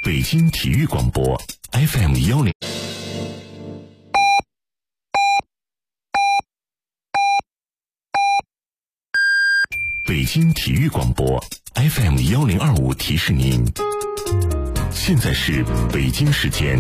北京体育广播 FM10。北京体育广播 FM1025 提示您，现在是北京时间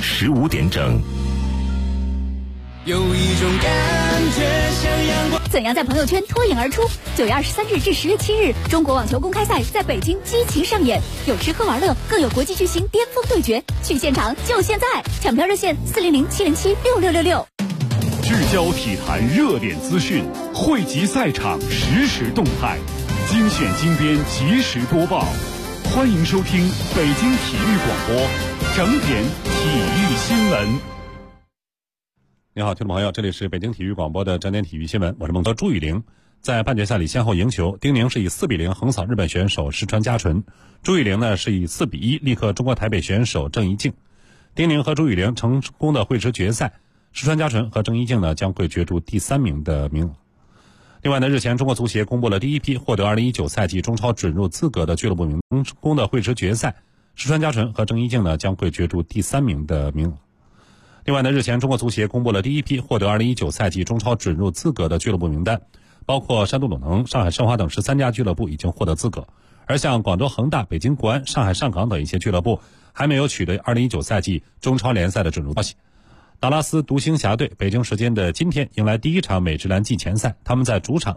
15点整。 有一种感觉像阳光。 怎样在朋友圈脱颖而出？9月23日至10月7日，中国网球公开赛在北京激情上演，有吃喝玩乐，更有国际巨星巅峰对决。去现场就现在，抢票热线400-707-6666。 聚焦体坛热点资讯，汇集赛场实时动态，精选精编及时播报。欢迎收听北京体育广播整点体育新闻。 你好，听众朋友，这里是北京体育广播的整点体育新闻，我是孟德。朱雨玲在半决赛里先后赢球，丁宁是以4-0横扫日本选手石川佳纯，朱雨玲呢是以4-1力克中国台北选手郑怡静。丁宁和朱雨玲成功的会师决赛，石川佳纯和郑怡静呢将会角逐第3名的名额。另外呢，日前中国足协公布了第一批获得2019赛季中超准入资格的俱乐部名单，成功的会师决赛，石川佳纯和郑怡静呢将会角逐第3名的名额。另外呢，日前中国足协公布了第一批获得2019赛季中超准入资格的俱乐部名单，包括山东鲁能、上海申花等13家俱乐部已经获得资格，而像广州恒大、北京国安、上海上港等一些俱乐部还没有取得2019赛季中超联赛的准入消息。达拉斯独行侠队北京时间的今天迎来第一场美职篮季前赛，他们在主场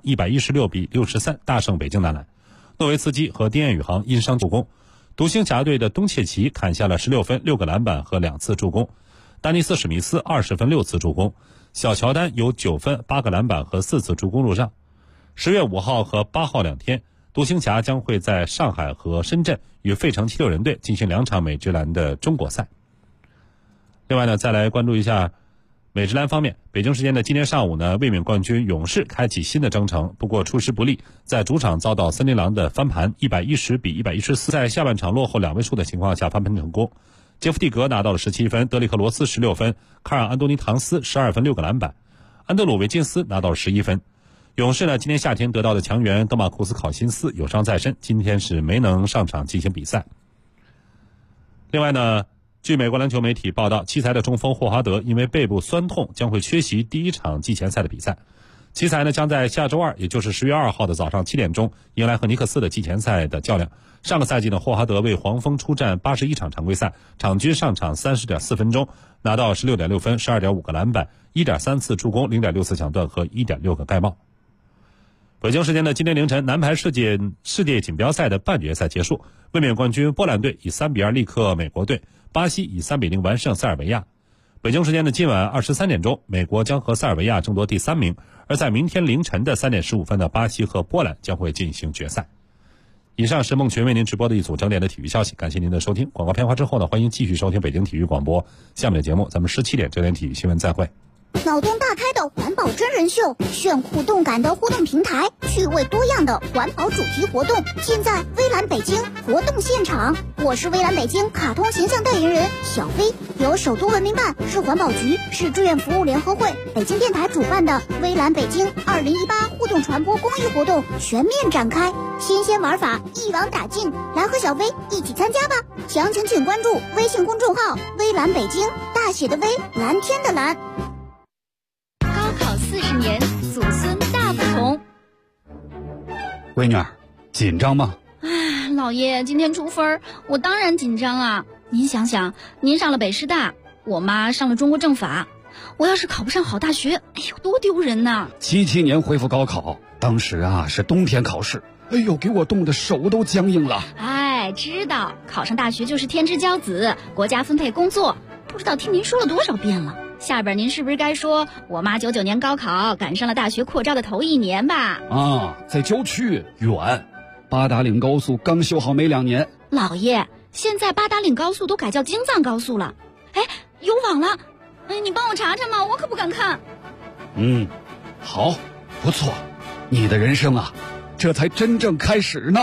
116-63大胜北京男篮。诺维茨基和丁彦雨航因伤助攻，独行侠队的东契奇砍下了16分、6个篮板和2次助攻。丹尼斯史密斯20分6次助攻，小乔丹有9分8个篮板和4次助攻入账。10月5号和8号2天，独行侠将会在上海和深圳与费城76人队进行2场美职篮的中国赛。另外呢，再来关注一下美职篮方面，北京时间的今天上午呢，卫冕冠军勇士开启新的征程，不过出师不利，在主场遭到森林狼的翻盘，110-114，在下半场落后2位数的情况下翻盘成功。杰夫蒂格拿到了17分，德里克罗斯16分，卡尔安东尼唐斯12分6个篮板，安德鲁维金斯拿到了11分。勇士呢，今年夏天得到的强援德马库斯考辛斯有伤在身，今天是没能上场进行比赛。另外呢，据美国篮球媒体报道，奇才的中锋霍华德因为背部酸痛将会缺席第一场季前赛的比赛。奇才呢将在下周2，也就是10月2号的早上7点钟迎来和尼克斯的季前赛的较量。上个赛季呢，霍华德为黄蜂出战81场常规赛，场均上场30.4分钟，拿到16.6分、12.5个篮板、1.3次助攻、0.6次抢断和1.6个盖帽。北京时间的今天凌晨，男排世界锦标赛的半决赛结束，卫冕冠军波兰队以3-2力克美国队，巴西以3-0完胜塞尔维亚。北京时间的今晚23点钟，美国将和塞尔维亚争夺第3名，而在明天凌晨的3点15分的巴西和波兰将会进行决赛。以上是孟群为您直播的一组整点的体育消息，感谢您的收听。广告片花之后呢，欢迎继续收听北京体育广播下面的节目，咱们17点整点体育新闻再会。 脑洞大开的环保真人秀，炫酷动感的互动平台，趣味多样的环保主题活动，尽在微蓝北京活动现场。我是微蓝北京卡通形象代言人小飞，由首都文明办、市环保局、市志愿服务联合会、北京电台主办的微蓝北京2018互动传播公益活动全面展开，新鲜玩法一网打尽，来和小飞一起参加吧！详情请关注微信公众号微蓝北京，大写的微，蓝天的蓝。 高考40年，祖孙大不同。 闺女儿，紧张吗？ 唉，老爷，今天出分，我当然紧张啊。您想想，您上了北师大，我妈上了中国政法，我要是考不上好大学，哎呦，多丢人呐 ！77年恢复高考，当时啊是冬天考试，哎呦，给我冻得手都僵硬了。 哎，知道考上大学就是天之骄子，国家分配工作，不知道听您说了多少遍了。下边您是不是该说我妈99年高考赶上了大学扩招的头1年吧？ 啊，在郊区远，八达岭高速刚修好没2年。 老爷，现在八达岭高速都改叫京藏高速了。哎，有网了，哎，你帮我查查嘛，我可不敢看。 好，不错，你的人生啊，这才真正开始呢。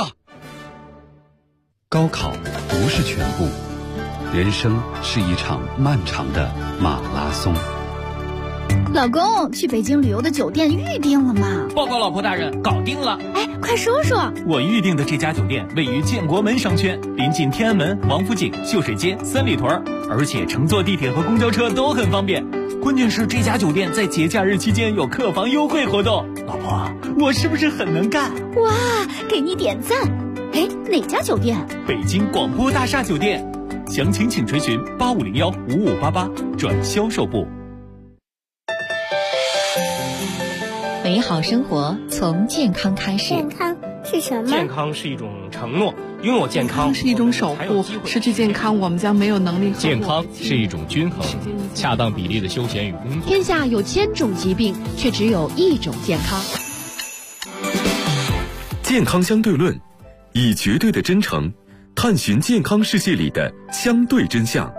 高考不是全部，人生是一场漫长的马拉松。 老公，去北京旅游的酒店预定了吗？ 报告老婆大人，搞定了。 哎，快说说。 我预定的这家酒店位于建国门商圈，临近天安门、王府井、秀水街、三里屯，而且乘坐地铁和公交车都很方便。关键是这家酒店在节假日期间有客房优惠活动。老婆，我是不是很能干？ 哇，给你点赞。哎，哪家酒店？ 北京广播大厦酒店。详情请垂询8501-5588转销售部。 美好生活从健康开始。 健康是什么？ 健康是一种承诺，拥有健康是一种守护，失去健康我们将没有能力。 健康是一种均衡，恰当比例的休闲与工作。 天下有1000种疾病，却只有1种健康。 健康相对论，以绝对的真诚探寻健康世界里的相对真相。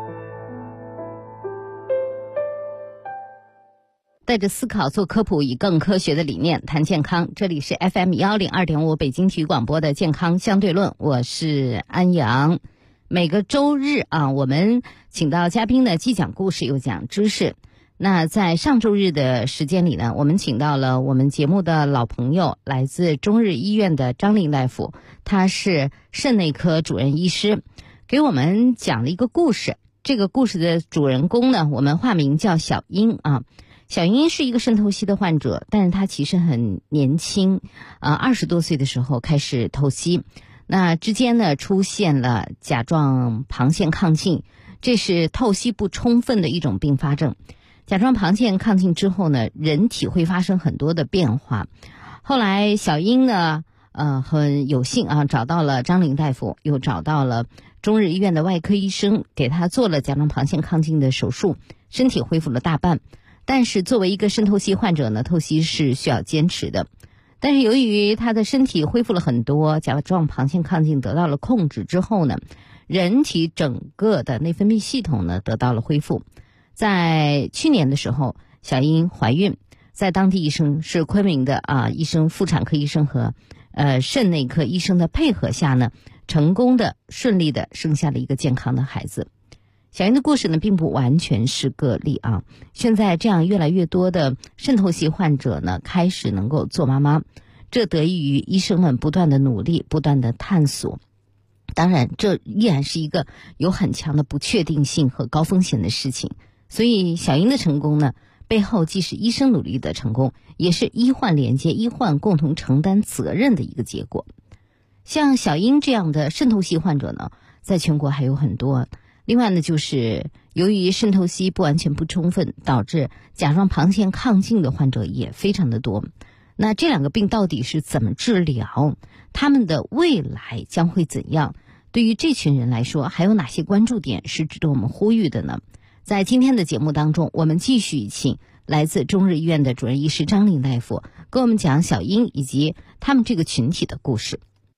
带着思考做科普，以更科学的理念谈健康。这里是 FM102.5 北京体育广播的健康相对论，我是安阳。每个周日我们请到嘉宾呢，既讲故事又讲知识。那在上周日的时间里呢，我们请到了我们节目的老朋友，来自中日医院的张林大夫，他是肾内科主任医师，给我们讲了一个故事。这个故事的主人公呢，我们化名叫小英小英是一个肾透析的患者，但是她其实很年轻，20多岁的时候开始透析，那之间呢出现了甲状旁腺亢进，这是透析不充分的一种并发症。甲状旁腺亢进之后呢，人体会发生很多的变化。后来小英呢很有幸找到了张林大夫，又找到了中日医院的外科医生，给他做了甲状旁腺亢进的手术，身体恢复了大半。但是作为一个肾透析患者呢，透析是需要坚持的。但是由于他的身体恢复了很多，甲状旁腺亢进得到了控制之后呢，人体整个的内分泌系统呢得到了恢复。在去年的时候，小英怀孕，在当地医生是昆明的医生，妇产科医生和肾内科医生的配合下呢，成功的顺利的生下了一个健康的孩子。小英的故事呢，并不完全是个例现在这样越来越多的肾透析患者呢，开始能够做妈妈，这得益于医生们不断的努力，不断的探索。当然，这依然是一个有很强的不确定性和高风险的事情。所以，小英的成功呢，背后既是医生努力的成功，也是医患连接、医患共同承担责任的一个结果。像小英这样的肾透析患者呢，在全国还有很多。另外呢，就是由于肾透析不完全不充分，导致甲状旁腺亢进的患者也非常的多。那这两个病到底是怎么治疗？他们的未来将会怎样？对于这群人来说，还有哪些关注点是值得我们呼吁的呢？在今天的节目当中，我们继续请来自中日医院的主任医师张林大夫跟我们讲小英以及他们这个群体的故事。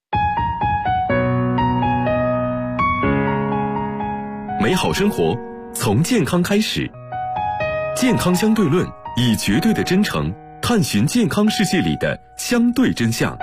美好生活从健康开始，健康相对论，以绝对的真诚探寻健康世界里的相对真相。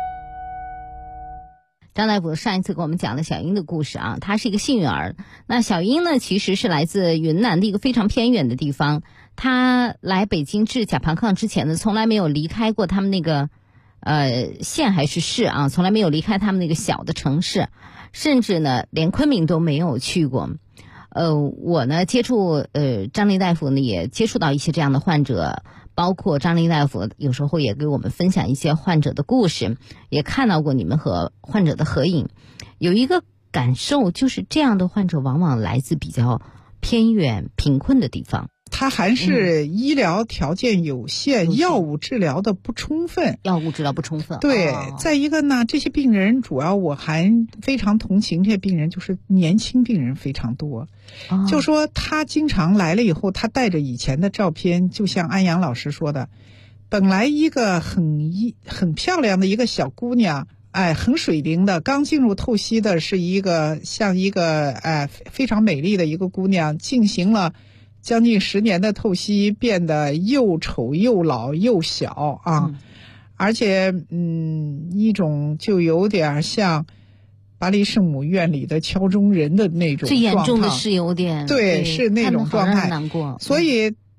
张大夫上一次给我们讲了小英的故事她是一个幸运儿。那小英呢，其实是来自云南的一个非常偏远的地方，她来北京治甲旁亢之前呢，从来没有离开过他们那个县还是市从来没有离开他们那个小的城市，甚至呢连昆明都没有去过。我呢接触张林大夫呢，也接触到一些这样的患者，包括张林大夫有时候也给我们分享一些患者的故事，也看到过你们和患者的合影。有一个感受就是这样的患者往往来自比较偏远贫困的地方， 它还是医疗条件有限，药物治疗的不充分。对，再一个呢，这些病人主要我还非常同情这些病人，就是年轻病人非常多。就说他经常来了以后，他带着以前的照片，就像安阳老师说的，本来一个很漂亮的一个小姑娘，很水灵的，刚进入透析的是一个像一个非常美丽的一个姑娘，进行了将近10年的透析，变得又丑又老又小而且一种就有点像巴黎圣母院里的敲钟人的那种状态。 最严重的是有点， 对，是那种状态。 难过。 所以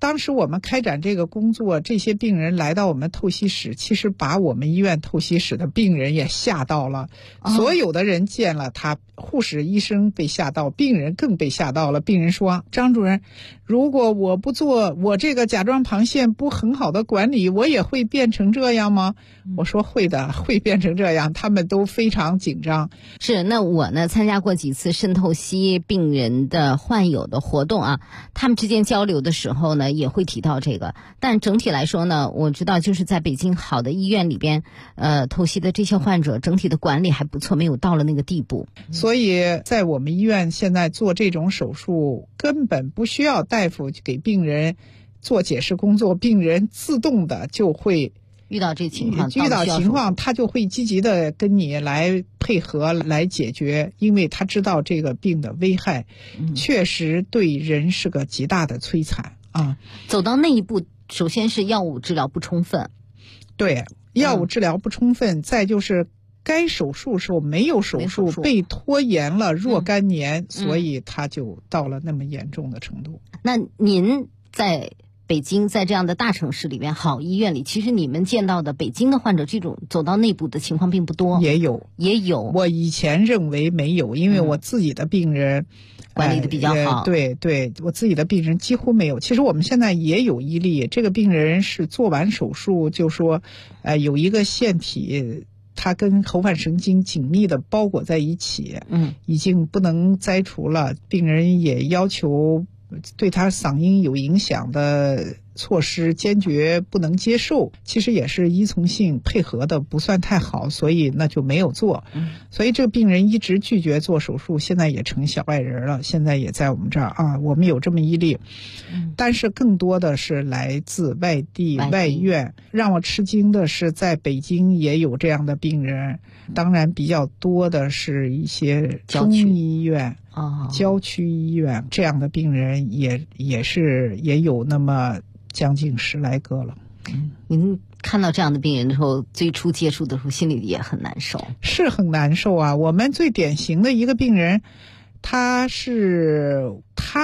当时我们开展这个工作，这些病人来到我们透析室，其实把我们医院透析室的病人也吓到了。所有的人见了他，护士、医生被吓到，病人更被吓到了。病人说：“张主任，如果我不做我这个甲状旁腺不很好的管理，我也会变成这样吗？”我说会的，会变成这样。他们都非常紧张。 是，那我呢参加过几次肾透析病人的患有的活动啊，他们之间交流的时候呢，也会提到这个。但整体来说呢，我知道就是在北京好的医院里边，透析的这些患者整体的管理还不错，没有到了那个地步。 所以在我们医院现在做这种手术，根本不需要大夫给病人做解释工作，病人自动的就会遇到这情况，他就会积极的跟你来配合来解决，因为他知道这个病的危害，确实对人是个极大的摧残啊。 走到那一步，首先是药物治疗不充分， 对，药物治疗不充分，再就是该手术时候没有手术，被拖延了若干年，所以他就到了那么严重的程度。 那您在北京，在这样的大城市里面，好医院里，其实你们见到的北京的患者这种走到内部的情况并不多。 也有。 我以前认为没有，因为我自己的病人管理的比较好。 对，我自己的病人几乎没有。其实我们现在也有一例，这个病人是做完手术就说，有一个腺体，它跟喉返神经紧密的包裹在一起，已经不能摘除了。病人也要求对他嗓音有影响的措施坚决不能接受，其实也是依从性配合的不算太好，所以那就没有做。所以这个病人一直拒绝做手术，现在也成小外人了，现在也在我们这儿啊。我们有这么一例，但是更多的是来自外地外院。让我吃惊的是，在北京也有这样的病人，当然比较多的是一些中医院。郊区医院这样的病人也有那么将近10来个了。 您看到这样的病人的时候，最初接触的时候心里也很难受。 是很难受啊。我们最典型的一个病人，他是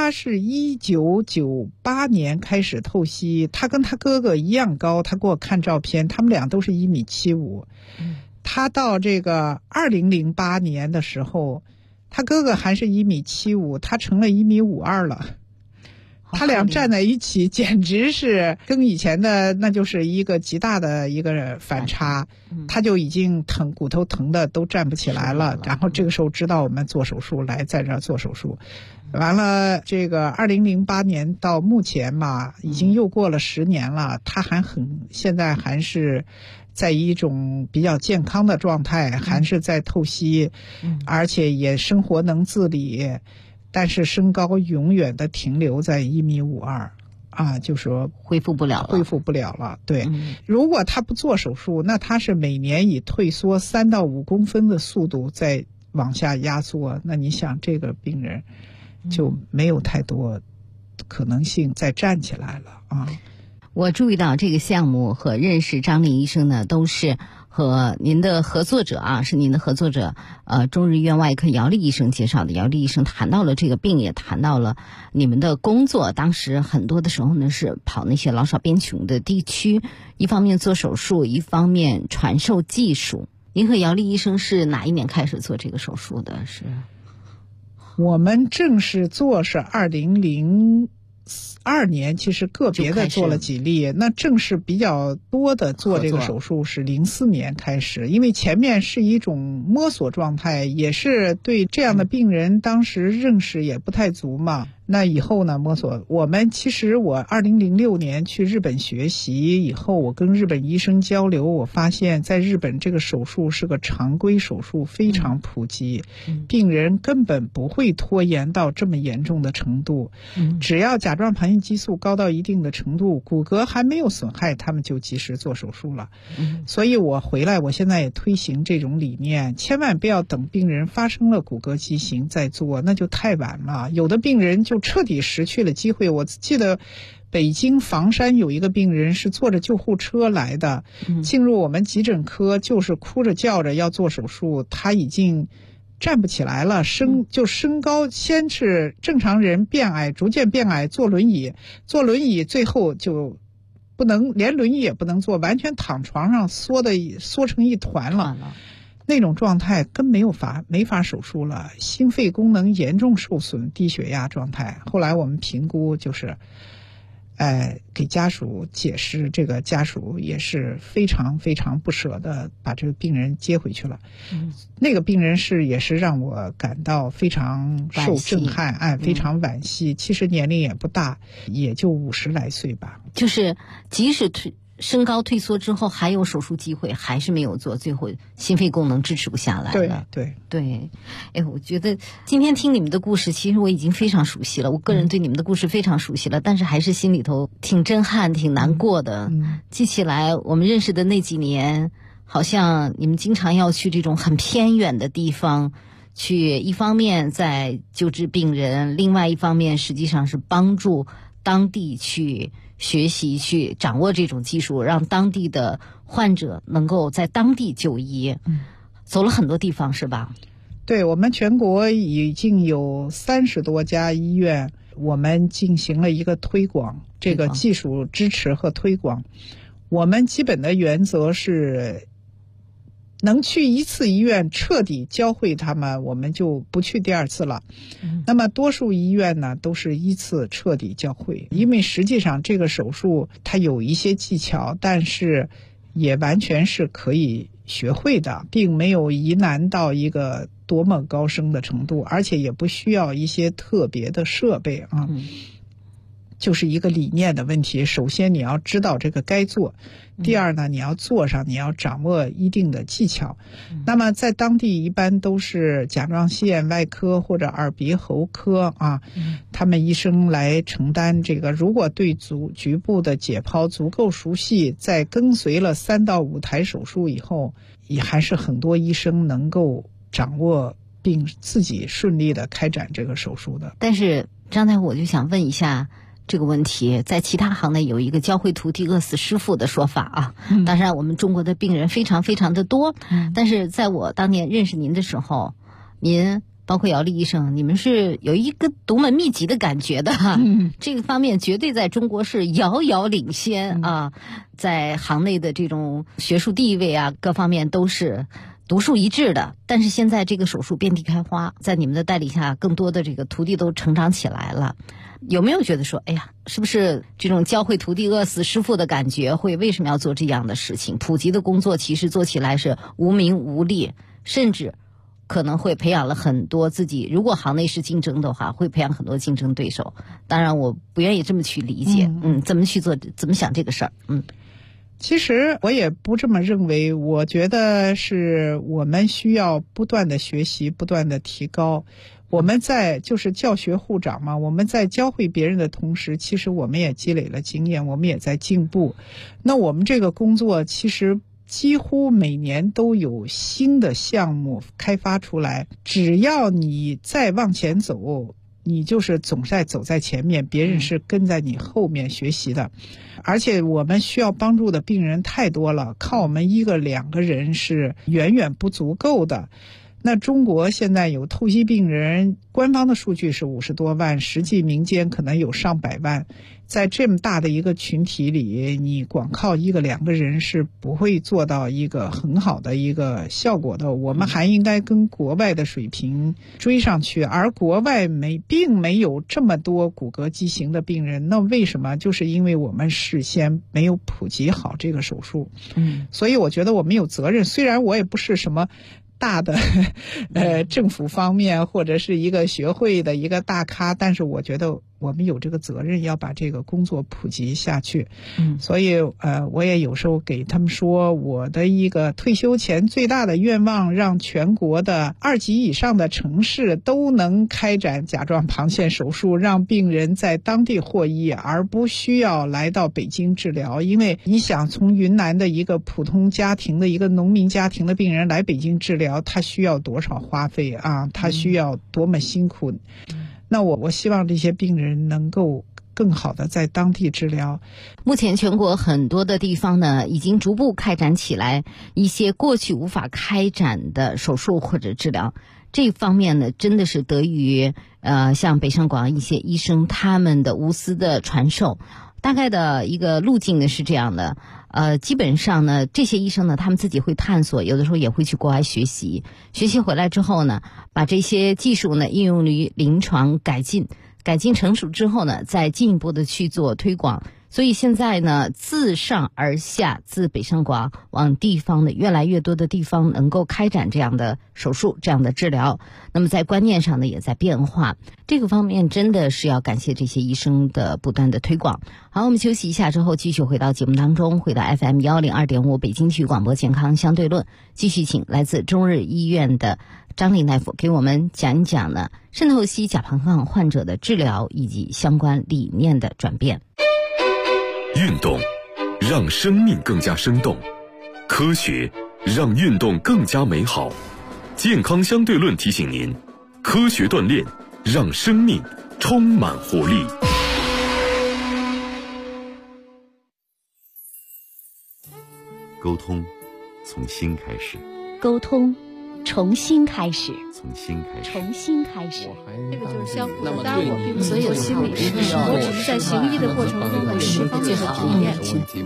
1998年开始透析，他跟他哥哥一样高，他给我看照片，他们俩都是1.75米。他到这个2008年的时候，他哥哥还是1.75米，他成了1.52米了。他俩站在一起，简直是跟以前的那就是一个极大的一个反差。他就已经骨头疼的都站不起来了。然后这个时候知道我们做手术，来在这儿做手术。完了，这个2008年到目前嘛，已经又过了10年了，他现在还是在一种比较健康的状态，还是在透析，而且也生活能自理，但是身高永远的停留在1.52米啊，就说恢复不了了。对，如果他不做手术，那他是每年以退缩3到5公分的速度在往下压缩，那你想这个病人就没有太多可能性再站起来了啊。 我注意到这个项目和认识张丽医生呢，都是和您的合作者啊，是您的合作者中日医院外科姚丽医生介绍的。姚丽医生谈到了这个病，也谈到了你们的工作。当时很多的时候呢，是跑那些老少边穷的地区，一方面做手术，一方面传授技术。您和姚丽医生是哪一年开始做这个手术的？是我们正式做是2002年，其实个别的做了几例，那正式比较多的做这个手术是04年开始，因为前面是一种摸索状态，也是对这样的病人当时认识也不太足嘛。那以后呢，摸索。我2006年去日本学习以后，我跟日本医生交流，我发现在日本这个手术是个常规手术，非常普及，病人根本不会拖延到这么严重的程度。只要甲状旁腺激素高到一定的程度，骨骼还没有损害，他们就及时做手术了。所以我现在也推行这种理念，千万不要等病人发生了骨骼畸形再做，那就太晚了。有的病人就彻底失去了机会。我记得北京房山有一个病人是坐着救护车来的，进入我们急诊科就是哭着叫着要做手术，他已经站不起来了，身高先是正常人变矮，逐渐变矮，坐轮椅，最后就不能，连轮椅也不能坐，完全躺床上缩成一团了。那种状态根本没法手术了，心肺功能严重受损，低血压状态。后来我们评估就是给家属解释，这个家属也是非常非常不舍的把这个病人接回去了。那个病人也是让我感到非常受震撼，非常惋惜。其实年龄也不大，也就50来岁吧。 就是即使身高退缩之后还有手术机会，还是没有做，最后心肺功能支持不下来了。对，我觉得今天听你们的故事，其实我已经非常熟悉了，我个人对你们的故事非常熟悉了，但是还是心里头挺震撼挺难过的。记起来我们认识的那几年，好像你们经常要去这种很偏远的地方去，一方面在救治病人，另外一方面实际上是帮助当地去学习，去掌握这种技术，让当地的患者能够在当地就医。走了很多地方是吧？ 对，我们全国已经有30多家医院，我们进行了一个推广，这个技术支持和推广。我们基本的原则是能去一次医院彻底教会他们，我们就不去第2次了。那么多数医院呢都是1次彻底教会，因为实际上这个手术它有一些技巧，但是也完全是可以学会的，并没有疑难到一个多么高深的程度，而且也不需要一些特别的设备啊。就是一个理念的问题，首先你要知道这个该做，第二呢，你要做上，你要掌握一定的技巧。那么在当地一般都是甲状腺外科或者耳鼻喉科啊，他们医生来承担这个。如果对局部的解剖足够熟悉，在跟随了3到5台手术以后，也还是很多医生能够掌握并自己顺利的开展这个手术的。 但是张大夫，我就想问一下这个问题，在其他行内有一个教会徒弟饿死师傅的说法啊。当然我们中国的病人非常非常的多，但是在我当年认识您的时候，您包括姚丽医生，你们是有一个独门秘籍的感觉的。这个方面绝对在中国是遥遥领先啊，在行内的这种学术地位啊，各方面都是独树一帜的。但是现在这个手术遍地开花，在你们的带领下，更多的这个徒弟都成长起来了。有没有觉得说，哎呀，是不是这种教会徒弟饿死师傅的感觉，会为什么要做这样的事情？普及的工作其实做起来是无名无利，甚至可能会培养了很多自己，如果行内是竞争的话，会培养很多竞争对手。当然我不愿意这么去理解，怎么去做，怎么想这个事儿。 其实我也不这么认为，我觉得是我们需要不断的学习，不断的提高。我们在就是教学护长嘛，我们在教会别人的同时，其实我们也积累了经验，我们也在进步。那我们这个工作其实几乎每年都有新的项目开发出来，只要你再往前走，你就是总在走在前面，别人是跟在你后面学习的。而且我们需要帮助的病人太多了，靠我们1个2个人是远远不足够的。那中国现在有透析病人，官方的数据是50多万，实际民间可能有上百万。在这么大的一个群体里，你光靠1个2个人是不会做到一个很好的一个效果的。我们还应该跟国外的水平追上去，而国外并没有这么多骨骼畸形的病人。那为什么？就是因为我们事先没有普及好这个手术。所以我觉得我们有责任，虽然我也不是什么大的政府方面或者是一个学会的一个大咖，但是我觉得我们有这个责任要把这个工作普及下去。所以我也有时候给他们说，我的一个退休前最大的愿望，让全国的2级以上的城市都能开展甲状旁腺手术，让病人在当地获益，而不需要来到北京治疗。因为你想，从云南的一个普通家庭的一个农民家庭的病人来北京治疗，他需要多少花费啊？他需要多么辛苦。那我希望这些病人能够更好的在当地治疗。 目前全国很多的地方呢，已经逐步开展起来一些过去无法开展的手术或者治疗。 这方面呢，真的是得益于像北上广一些医生他们的无私的传授。大概的一个路径呢是这样的，基本上呢，这些医生呢，他们自己会探索，有的时候也会去国外学习回来之后呢，把这些技术呢应用于临床改进成熟之后呢，再进一步的去做推广。所以现在呢，自上而下，自北上广往地方的越来越多的地方能够开展这样的手术、这样的治疗。那么在观念上呢，也在变化。这个方面真的是要感谢这些医生的不断的推广。好，我们休息一下之后，继续回到节目当中，回到 FM 102.5北京体育广播健康相对论，继续请来自中日医院的张琳大夫给我们讲一讲呢肾透析甲胖患患者的治疗以及相关理念的转变。 运动让生命更加生动，科学让运动更加美好。健康相对论提醒您，科学锻炼让生命充满活力。 沟通从心开始， 沟通重新开始， 从心开始， 重新开始。 这个就是相互的，当然我并不所有心理师，我只是在行医的过程中的释放这个体验。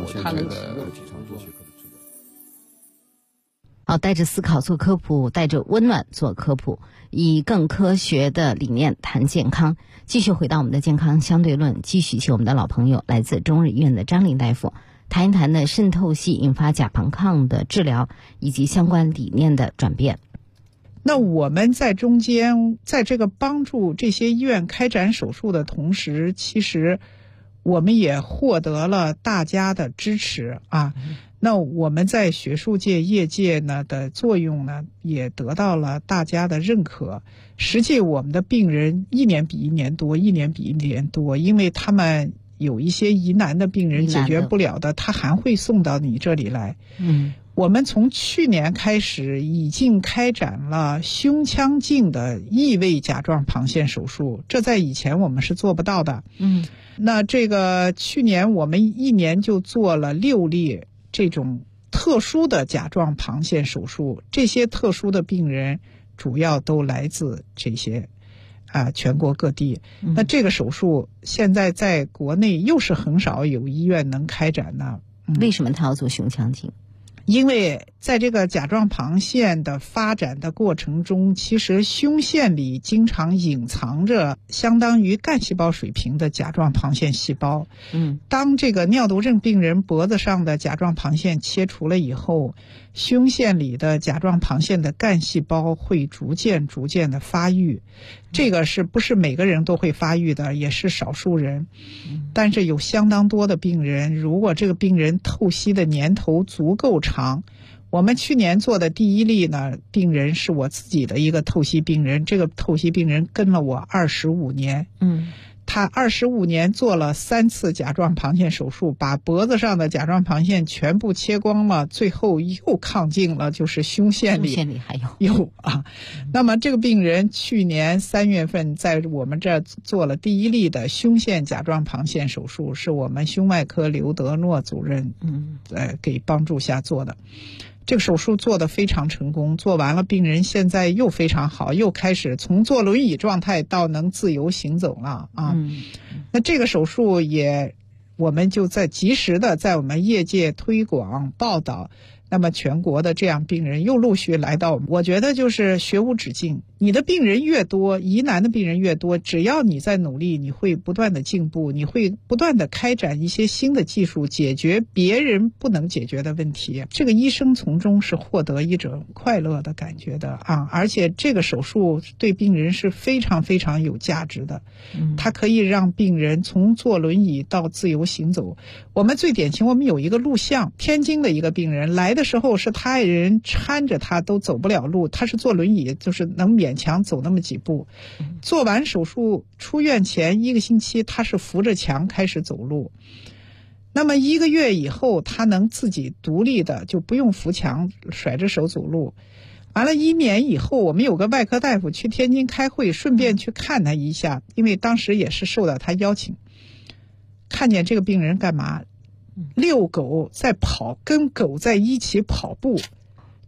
好，带着思考做科普，带着温暖做科普，以更科学的理念谈健康。继续回到我们的健康相对论，继续请我们的老朋友，来自中日医院的张琳大夫谈一谈呢肾透析引发甲胖抗的治疗以及相关理念的转变。 那我们在中间，在这个帮助这些医院开展手术的同时，其实我们也获得了大家的支持啊。那我们在学术界、业界呢的作用呢，也得到了大家的认可。实际我们的病人一年比一年多，一年比一年多，因为他们有一些疑难的病人解决不了的，他还会送到你这里来。我们从去年开始已经开展了胸腔镜的异位甲状旁腺手术，这在以前我们是做不到的。那这个去年我们一年就做了6例这种特殊的甲状旁腺手术，这些特殊的病人主要都来自这些全国各地。那这个手术现在在国内又是很少有医院能开展的。 为什么他要做胸腔镜？ 因为在这个甲状旁腺的发展的过程中，其实胸腺里经常隐藏着相当于干细胞水平的甲状旁腺细胞。当这个尿毒症病人脖子上的甲状旁腺切除了以后，胸腺里的甲状旁腺的干细胞会逐渐的发育。这个是不是每个人都会发育的，也是少数人。但是有相当多的病人，如果这个病人透析的年头足够长，我们去年做的第1例呢，病人是我自己的一个透析病人，这个透析病人跟了我25年。他25年做了3次甲状旁腺手术，把脖子上的甲状旁腺全部切光了，最后又抗镜了，就是胸腺里还有那么这个病人去年3月份在我们这儿做了第1例的胸腺甲状旁腺手术，是我们胸外科刘德诺主任给帮助下做的。这个手术做得非常成功，做完了病人现在又非常好，又开始从坐轮椅状态到能自由行走了那这个手术我们就及时的在我们业界推广报道，那么全国的这样病人又陆续来到我们。我觉得就是学无止境，你的病人越多，疑难的病人越多，只要你在努力，你会不断的进步，你会不断的开展一些新的技术，解决别人不能解决的问题。这个医生从中是获得一种快乐的感觉的而且这个手术对病人是非常非常有价值的。它可以让病人从坐轮椅到自由行走。我们最典型，我们有一个录像，天津的一个病人来的时候是他爱人搀着他都走不了路，他是坐轮椅，就是能勉强走那么几步。做完手术出院前1个星期，他是扶着墙开始走路。那么1个月以后，他能自己独立的，就不用扶墙，甩着手走路。完了1年以后，我们有个外科大夫去天津开会，顺便去看他一下，因为当时也是受到他邀请。看见这个病人干嘛？遛狗在跑，跟狗在一起跑步。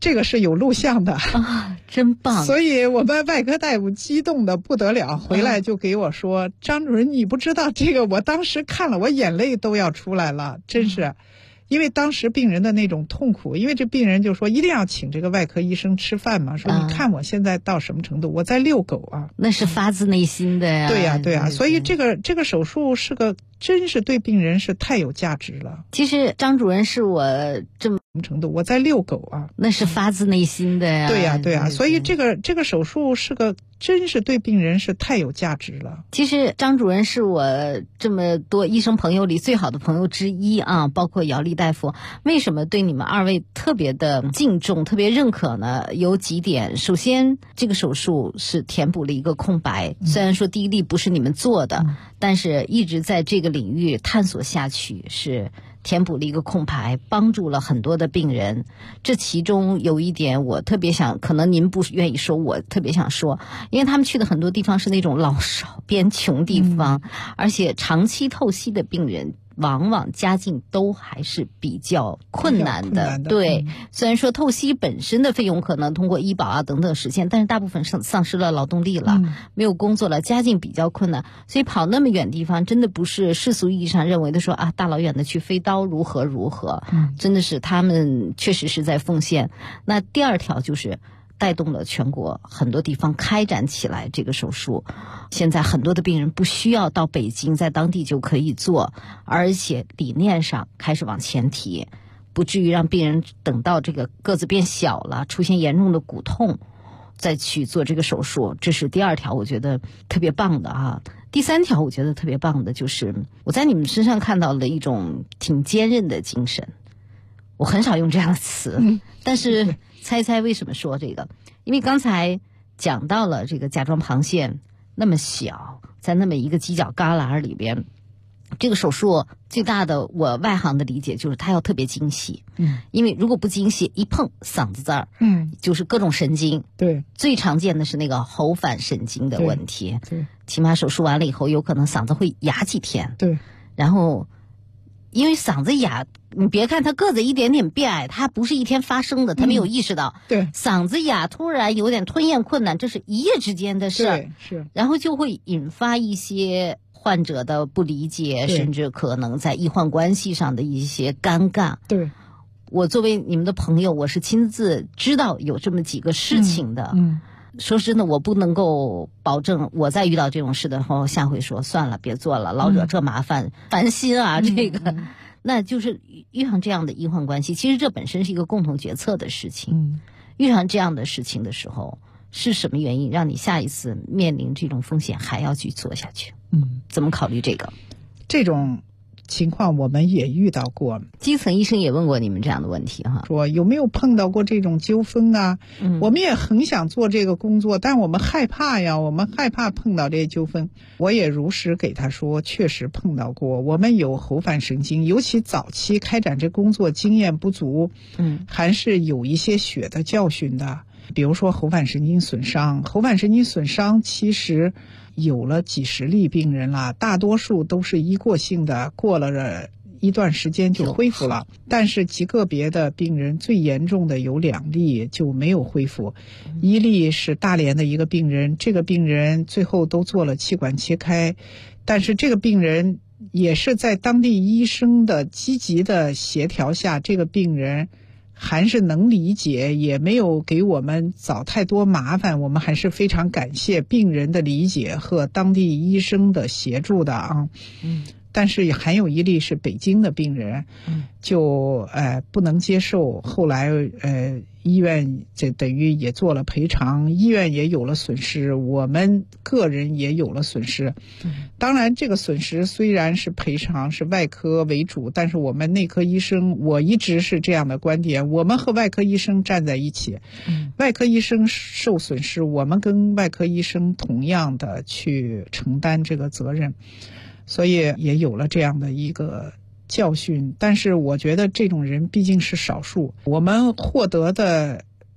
这个是有录像的啊，真棒！ 所以我们外科大夫激动的不得了，回来就给我说：“张主任，你不知道这个，我当时看了，我眼泪都要出来了，真是。”因为当时病人的那种痛苦，因为这病人就说一定要请这个外科医生吃饭嘛，说你看我现在到什么程度，我在遛狗啊， 那是发自内心的呀。 对呀，对呀，所以这个手术是个真是对病人是太有价值了。 其实张主任是我这么程度，我在遛狗啊， 那是发自内心的呀。 对呀，对呀，所以这个手术是个真是对病人是太有价值了。 其实张主任是我这么多医生朋友里最好的朋友之一啊，包括姚丽大夫。为什么对你们二位特别的敬重、特别认可呢？有几点。首先，这个手术是填补了一个空白，虽然说第一例不是你们做的，但是一直在这个领域探索下去，是填补了一个空白，帮助了很多的病人。这其中有一点我特别想，可能您不愿意说，我特别想说，因为他们去的很多地方是那种老少边穷地方，而且长期透析的病人往往家境都还是比较困难的。对，虽然说透析本身的费用可能通过医保啊等等实现，但是大部分丧失了劳动力了，没有工作了，家境比较困难，所以跑那么远地方真的不是世俗意义上认为的说啊大老远的去飞刀如何如何，真的是他们确实是在奉献。那第二条就是带动了全国很多地方开展起来这个手术，现在很多的病人不需要到北京，在当地就可以做，而且理念上开始往前提，不至于让病人等到这个个子变小了，出现严重的骨痛再去做这个手术。这是第二条我觉得特别棒的啊。第三条我觉得特别棒的就是我在你们身上看到了一种挺坚韧的精神。我很少用这样的词，但是猜猜为什么说这个？因为刚才讲到了这个甲状旁腺那么小，在那么一个犄角旮旯里边，这个手术最大的我外行的理解就是它要特别精细，因为如果不精细，一碰嗓子这儿，就是各种神经， 对， 最常见的是那个喉返神经的问题， 对， 起码手术完了以后，有可能嗓子会哑几天， 对， 然后因为嗓子哑。你别看他个子一点点变矮，他不是一天发生的，他没有意识到。 对， 嗓子哑，突然有点吞咽困难，这是一夜之间的事儿。 是， 然后就会引发一些患者的不理解，甚至可能在医患关系上的一些尴尬。 对， 我作为你们的朋友，我是亲自知道有这么几个事情的。说真的，我不能够保证我在遇到这种事的时候，下回说算了，别做了，老惹这麻烦，烦心啊，这个。那就是遇上这样的医患关系，其实这本身是一个共同决策的事情。遇上这样的事情的时候，是什么原因让你下一次面临这种风险还要去做下去？怎么考虑这个？ 这种情况我们也遇到过， 基层医生也问过你们这样的问题哈， 说有没有碰到过这种纠纷啊？我们也很想做这个工作，但我们害怕呀，我们害怕碰到这些纠纷。我也如实给他说，确实碰到过，我们有喉返神经，尤其早期开展这工作经验不足，还是有一些血的教训的。比如说喉返神经损伤，喉返神经损伤其实有了几十例病人了，大多数都是一过性的，过了一段时间就恢复了，但是极个别的病人最严重的有2例就没有恢复。一例是大连的一个病人，这个病人最后都做了气管切开，但是这个病人也是在当地医生的积极的协调下，这个病人还是能理解，也没有给我们找太多麻烦，我们还是非常感谢病人的理解和当地医生的协助的啊。但是还有一例是北京的病人，就不能接受，后来医院这等于也做了赔偿，医院也有了损失，我们个人也有了损失。当然这个损失虽然是赔偿是外科为主，但是我们内科医生，我一直是这样的观点，我们和外科医生站在一起，外科医生受损失，我们跟外科医生同样的去承担这个责任。所以也有了这样的一个教训，但是我觉得这种人毕竟是少数，我们获得的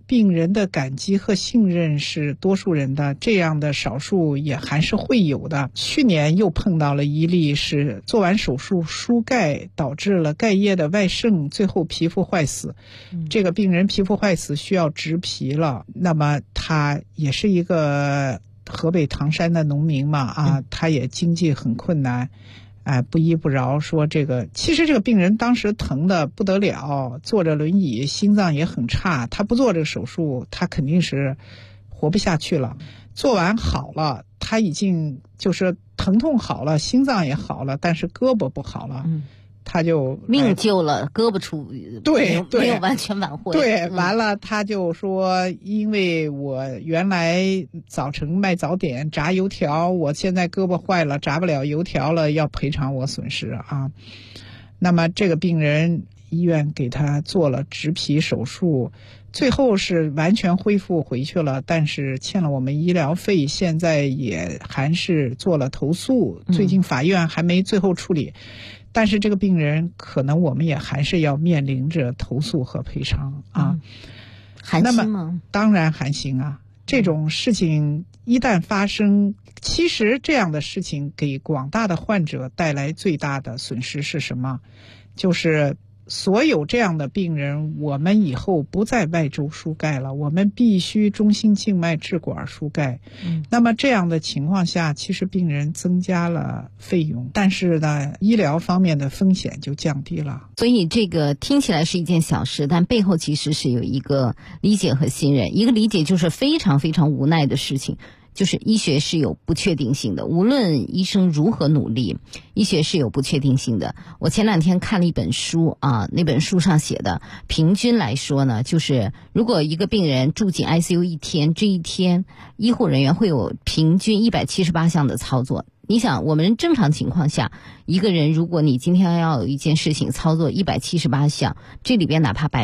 病人的感激和信任是多数人的，这样的少数也还是会有的。去年又碰到了一例是做完手术输钙导致了钙液的外渗，最后皮肤坏死。这个病人皮肤坏死需要植皮了，那么他也是一个河北唐山的农民嘛，他也经济很困难。不依不饶，说其实这个病人当时疼得不得了，坐着轮椅，心脏也很差，他不做这个手术，他肯定是活不下去了。做完好了，他已经就是疼痛好了，心脏也好了，但是胳膊不好了。他就命救了，胳膊处没有完全挽回。 对，完了他就说，因为我原来早晨卖早点炸油条，我现在胳膊坏了，炸不了油条了，要赔偿我损失啊。那么这个病人医院给他做了植皮手术，最后是完全恢复回去了，但是欠了我们医疗费，现在也还是做了投诉，最近法院还没最后处理。但是这个病人可能我们也还是要面临着投诉和赔偿啊。 寒心吗？ 当然寒心啊。这种事情一旦发生，其实这样的事情给广大的患者带来最大的损失是什么？就是所有这样的病人，我们以后不再外周输钙了，我们必须中心静脉置管输钙。那么这样的情况下，其实病人增加了费用，但是呢，医疗方面的风险就降低了。 所以这个听起来是一件小事，但背后其实是有一个理解和信任。一个理解就是非常非常无奈的事情，就是医学是有不确定性的，无论医生如何努力，医学是有不确定性的。我前2天看了一本书啊，那本书上写的，平均来说呢，就是如果一个病人住进 ICU 1天，这一天医护人员会有平均178项的操作。你想，我们正常情况下，一个人如果你今天要有一件事情操作178项，这里边哪怕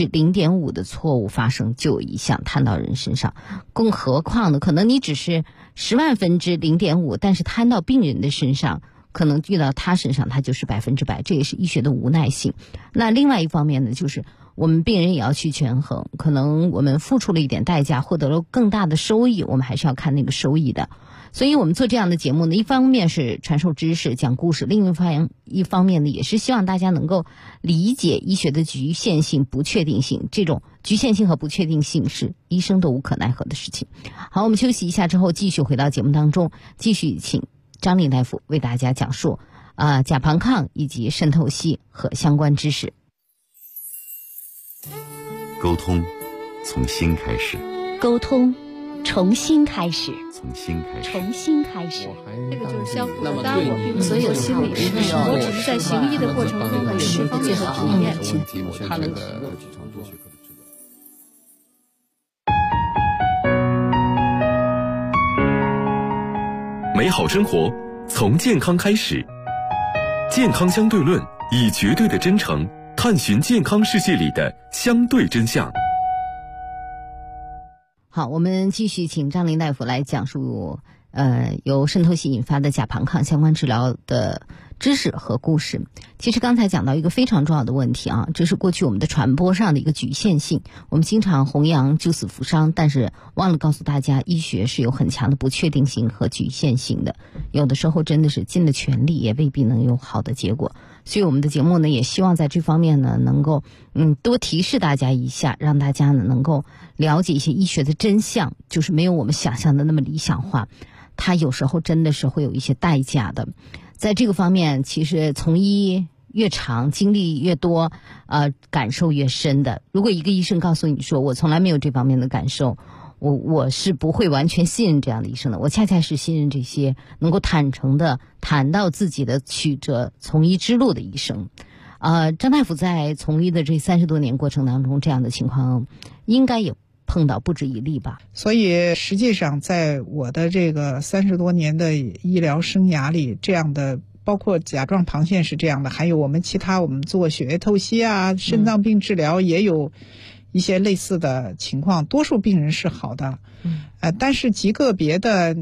0.5%的错误发生，就有一项摊到人身上。更何况呢，可能你只是10万分之0.5%，但是摊到病人的身上，可能遇到他身上，他就是100%，这也是医学的无奈性。那另外一方面呢，就是我们病人也要去权衡，可能我们付出了一点代价，获得了更大的收益，我们还是要看那个收益的。所以我们做这样的节目呢，一方面是传授知识、讲故事，另一方面呢，也是希望大家能够理解医学的局限性、不确定性。这种局限性和不确定性是医生都无可奈何的事情。好，我们休息一下之后，继续回到节目当中，继续请张丽大夫为大家讲述甲庞抗以及渗透析和相关知识。 沟通从心开始， 沟通重新开始， 从心开始， 重新开始。 这个就是相互的搭伙，并所有心理师，我只是在行医的过程中的释放最好的体验。 他那个美好生活从健康开始，健康相对论以绝对的真诚探寻健康世界里的相对真相。 好，我们继续请张林大夫来讲述由渗透析引发的甲庞抗相关治疗的知识和故事。其实刚才讲到一个非常重要的问题啊，这是过去我们的传播上的一个局限性。我们经常弘扬救死扶伤，但是忘了告诉大家，医学是有很强的不确定性和局限性的，有的时候真的是尽了全力也未必能有好的结果。所以我们的节目呢，也希望在这方面呢能够多提示大家一下，让大家呢能够了解一些医学的真相，就是没有我们想象的那么理想化，它有时候真的是会有一些代价的。在这个方面，其实从医越长，经历越多，感受越深的。如果一个医生告诉你说我从来没有这方面的感受，我是不会完全信任这样的医生的。我恰恰是信任这些能够坦诚的谈到自己的曲折从医之路的医生。张大夫在从医的这30多年过程当中，这样的情况应该也碰到不止一例吧。 所以实际上在我的这个30多年的医疗生涯里，这样的包括甲状膀腺是这样的，还有我们做血液透析啊，肾脏病治疗也有一些类似的情况，多数病人是好的。但是极个别的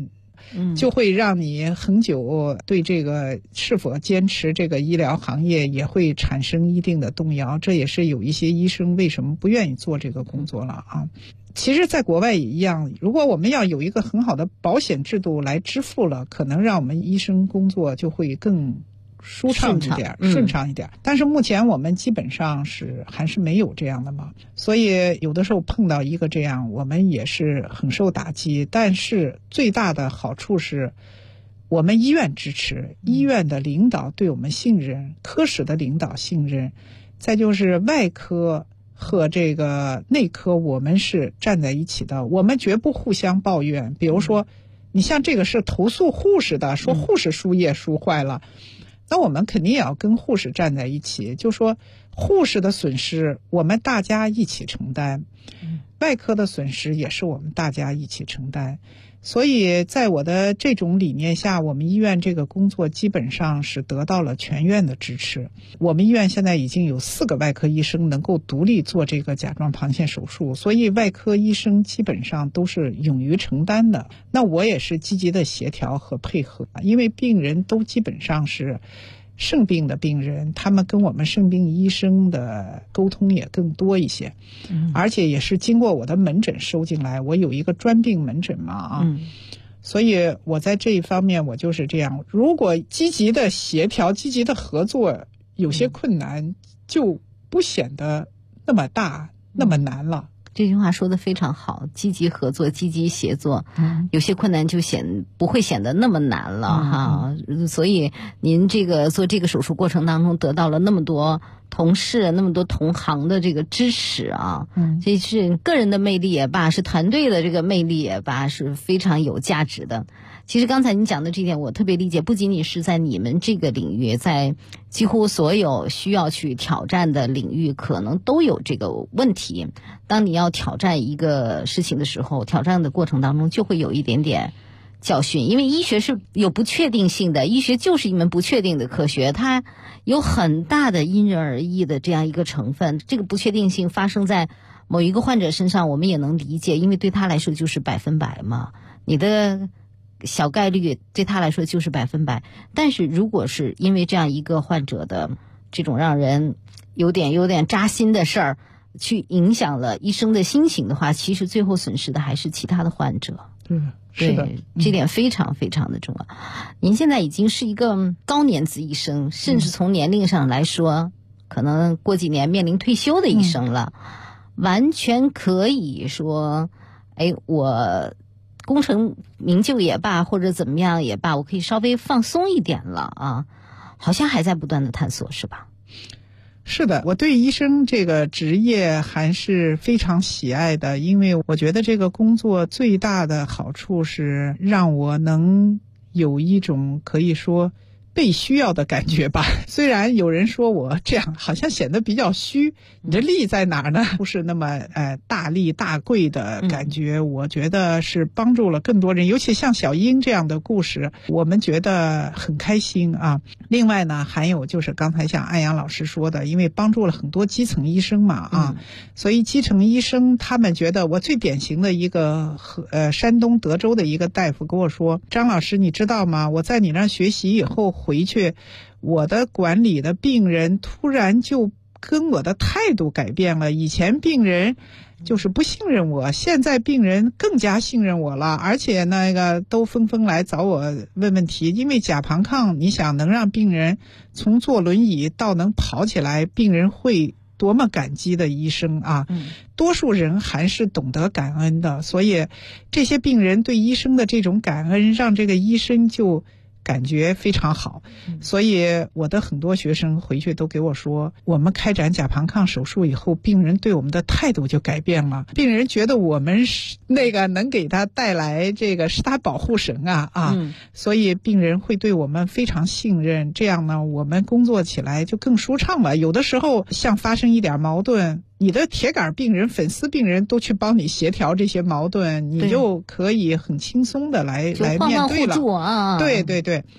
就会让你很久对这个是否坚持这个医疗行业也会产生一定的动摇。这也是有一些医生为什么不愿意做这个工作了啊。其实在国外也一样，如果我们要有一个很好的保险制度来支付了，可能让我们医生工作就会更舒畅一点，顺畅一点。但是目前我们基本上还是没有这样的嘛，所以有的时候碰到一个这样，我们也是很受打击。但是最大的好处是我们医院支持，医院的领导对我们信任，科室的领导信任，再就是外科和这个内科我们是站在一起的，我们绝不互相抱怨。比如说你像这个是投诉护士的，说护士输液输坏了，那我们肯定也要跟护士站在一起，就说护士的损失我们大家一起承担，外科的损失也是我们大家一起承担。所以在我的这种理念下，我们医院这个工作基本上是得到了全院的支持。我们医院现在已经有4个外科医生能够独立做这个甲状旁腺手术，所以外科医生基本上都是勇于承担的。那我也是积极的协调和配合，因为病人都基本上是肾病的病人，他们跟我们肾病医生的沟通也更多一些，而且也是经过我的门诊收进来，我有一个专病门诊嘛所以我在这一方面我就是这样，如果积极的协调，积极的合作，有些困难就不显得那么大，那么难了。 这句话说得非常好，积极合作，积极协作，有些困难就不会显得那么难了哈。所以您这个做这个手术过程当中得到了那么多同事、那么多同行的这个支持啊，这是个人的魅力也罢，是团队的这个魅力也罢，是非常有价值的。其实刚才您讲的这点我特别理解，不仅仅是在你们这个领域，在几乎所有需要去挑战的领域可能都有这个问题。当你要挑战一个事情的时候，挑战的过程当中就会有一点点教训，因为医学是有不确定性的，医学就是一门不确定的科学，它有很大的因人而异的这样一个成分。这个不确定性发生在某一个患者身上我们也能理解，因为对他来说就是100%嘛，你的小概率对他来说就是100%。但是如果是因为这样一个患者的这种让人有点扎心的事儿去影响了医生的心情的话，其实最后损失的还是其他的患者。 是的， 这点非常非常的重要。您现在已经是一个高年资医生，甚至从年龄上来说可能过几年面临退休的医生了，完全可以说我功成名就也罢，或者怎么样也罢，我可以稍微放松一点了啊。好像还在不断的探索，是吧？ 是的，我对医生这个职业还是非常喜爱的，因为我觉得这个工作最大的好处是让我能有一种可以说被需要的感觉吧。虽然有人说我这样好像显得比较虚，你这力在哪儿呢？不是那么大力大贵的感觉，我觉得是帮助了更多人，尤其像小英这样的故事，我们觉得很开心啊。另外呢，还有就是刚才像安阳老师说的，因为帮助了很多基层医生嘛所以基层医生他们觉得，我最典型的一个山东德州的一个大夫跟我说，张老师你知道吗，我在你那儿学习以后回去，我的管理的病人突然就跟我的态度改变了，以前病人就是不信任我，现在病人更加信任我了，而且那个都纷纷来找我问问题。因为甲旁抗你想能让病人从坐轮椅到能跑起来，病人会多么感激的医生啊！多数人还是懂得感恩的，所以这些病人对医生的这种感恩让这个医生就感觉非常好。所以我的很多学生回去都给我说，我们开展甲旁抗手术以后，病人对我们的态度就改变了，病人觉得我们是那个能给他带来这个是他保护神所以病人会对我们非常信任，这样呢我们工作起来就更舒畅了。有的时候像发生一点矛盾，你的铁杆病人、粉丝病人都去帮你协调这些矛盾，你就可以很轻松的来面对了。对对对，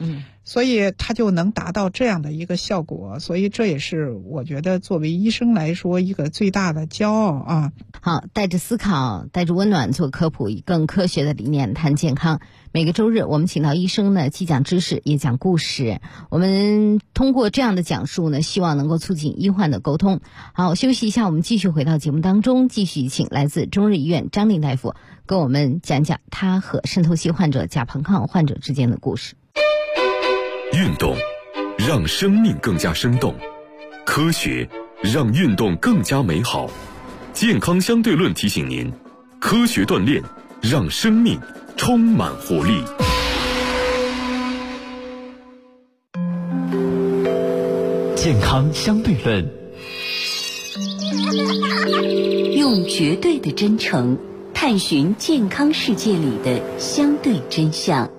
所以他就能达到这样的一个效果，所以这也是我觉得作为医生来说一个最大的骄傲啊。 好，带着思考，带着温暖做科普，以更科学的理念谈健康。每个周日我们请到医生呢，既讲知识也讲故事。我们通过这样的讲述呢，希望能够促进医患的沟通。好，休息一下，我们继续回到节目当中，继续请来自中日医院张令大夫跟我们讲讲他和肾透析患者、甲庞抗患者之间的故事。 运动让生命更加生动，科学让运动更加美好。健康相对论提醒您，科学锻炼让生命充满活力。 健康相对论， 用绝对的真诚探寻健康世界里的相对真相。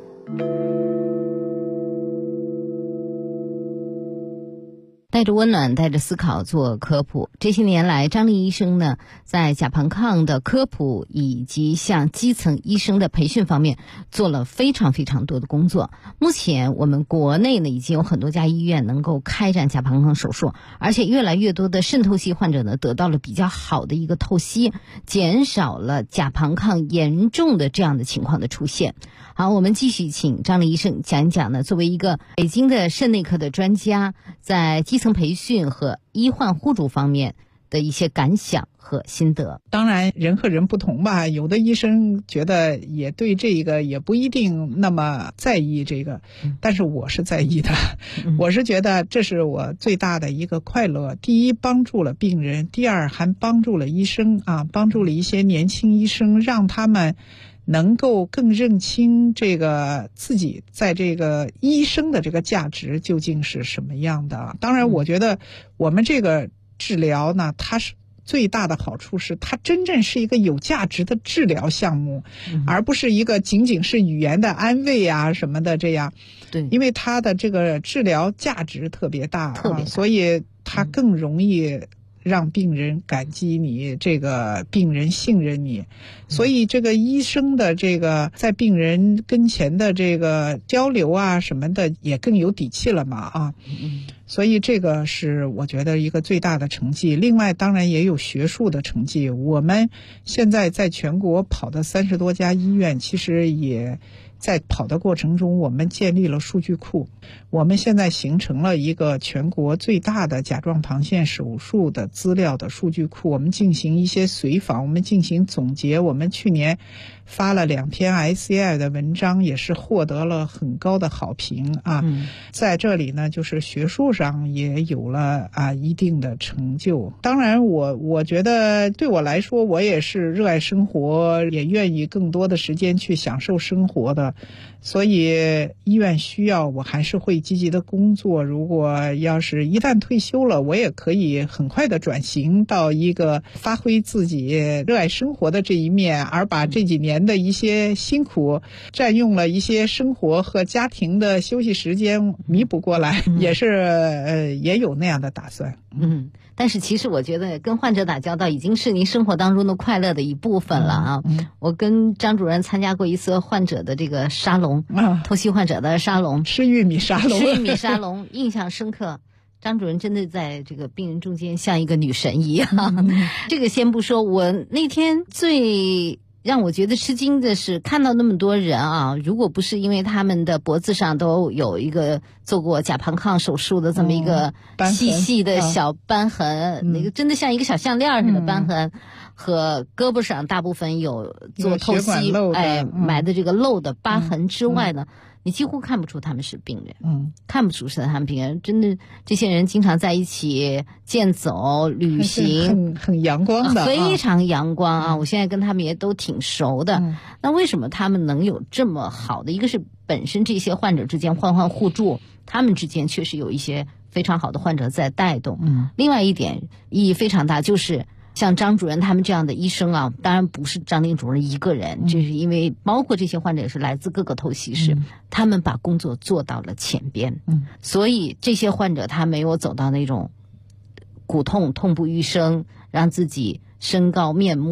带着温暖，带着思考做科普。这些年来，张令医生呢，在甲庞抗的科普以及向基层医生的培训方面做了非常非常多的工作。目前我们国内呢，已经有很多家医院能够开展甲庞抗手术，而且越来越多的肾透析患者呢，得到了比较好的一个透析，减少了甲庞抗严重的这样的情况的出现。好，我们继续请张令医生讲一讲呢，作为一个北京的肾内科的专家，在基层培训和医患互助方面的一些感想和心得。 当然人和人不同吧，有的医生觉得也对这个也不一定那么在意这个，但是我是在意的。我是觉得这是我最大的一个快乐。第一，帮助了病人；第二，还帮助了医生啊，帮助了一些年轻医生，让他们能够更认清这个自己在这个医生的这个价值究竟是什么样的。当然我觉得我们这个治疗呢，它是最大的好处是它真正是一个有价值的治疗项目，而不是一个仅仅是语言的安慰啊什么的这样。 对， 因为它的这个治疗价值特别大，所以它更容易让病人感激你，这个病人信任你，所以这个医生的这个在病人跟前的这个交流啊什么的也更有底气了嘛啊。所以这个是我觉得一个最大的成绩。另外当然也有学术的成绩，我们现在在全国跑的30多家医院，其实也在跑的过程中我们建立了数据库，我们现在形成了一个全国最大的甲状旁腺手术的资料的数据库，我们进行一些随访，我们进行总结，我们去年发了2篇 ICI 的文章，也是获得了很高的好评啊。在这里呢，就是学术上也有了一定的成就。当然我觉得对我来说，我也是热爱生活，也愿意更多的时间去享受生活的，所以医院需要我还是会积极的工作。如果要是一旦退休了，我也可以很快的转型到一个发挥自己热爱生活的这一面，而把这几年的一些辛苦占用了一些生活和家庭的休息时间弥补过来，也是也有那样的打算。 但是其实我觉得跟患者打交道已经是您生活当中的快乐的一部分了啊。我跟张主任参加过一次患者的这个沙龙，透析患者的沙龙， 吃玉米沙龙，印象深刻。张主任真的在这个病人中间像一个女神一样。这个先不说，我那天最让我觉得吃惊的是看到那么多人啊，如果不是因为他们的脖子上都有一个做过甲庞抗手术的这么一个细细的小斑痕，那个真的像一个小项链似的斑痕，和胳膊上大部分有做透析埋的这个漏的疤痕之外呢，你几乎看不出他们是病人，看不出是他们病人。真的，这些人经常在一起健走、旅行， 很阳光的， 非常阳光啊！我现在跟他们也都挺熟的。那为什么他们能有这么好的？一个是本身这些患者之间患患互助，他们之间确实有一些非常好的患者在带动。另外一点意义非常大，就是像张主任他们这样的医生啊，当然不是张令主任一个人，就是因为包括这些患者也是来自各个透析室，他们把工作做到了前边，所以这些患者他没有走到那种骨痛痛不欲生，让自己身告面目，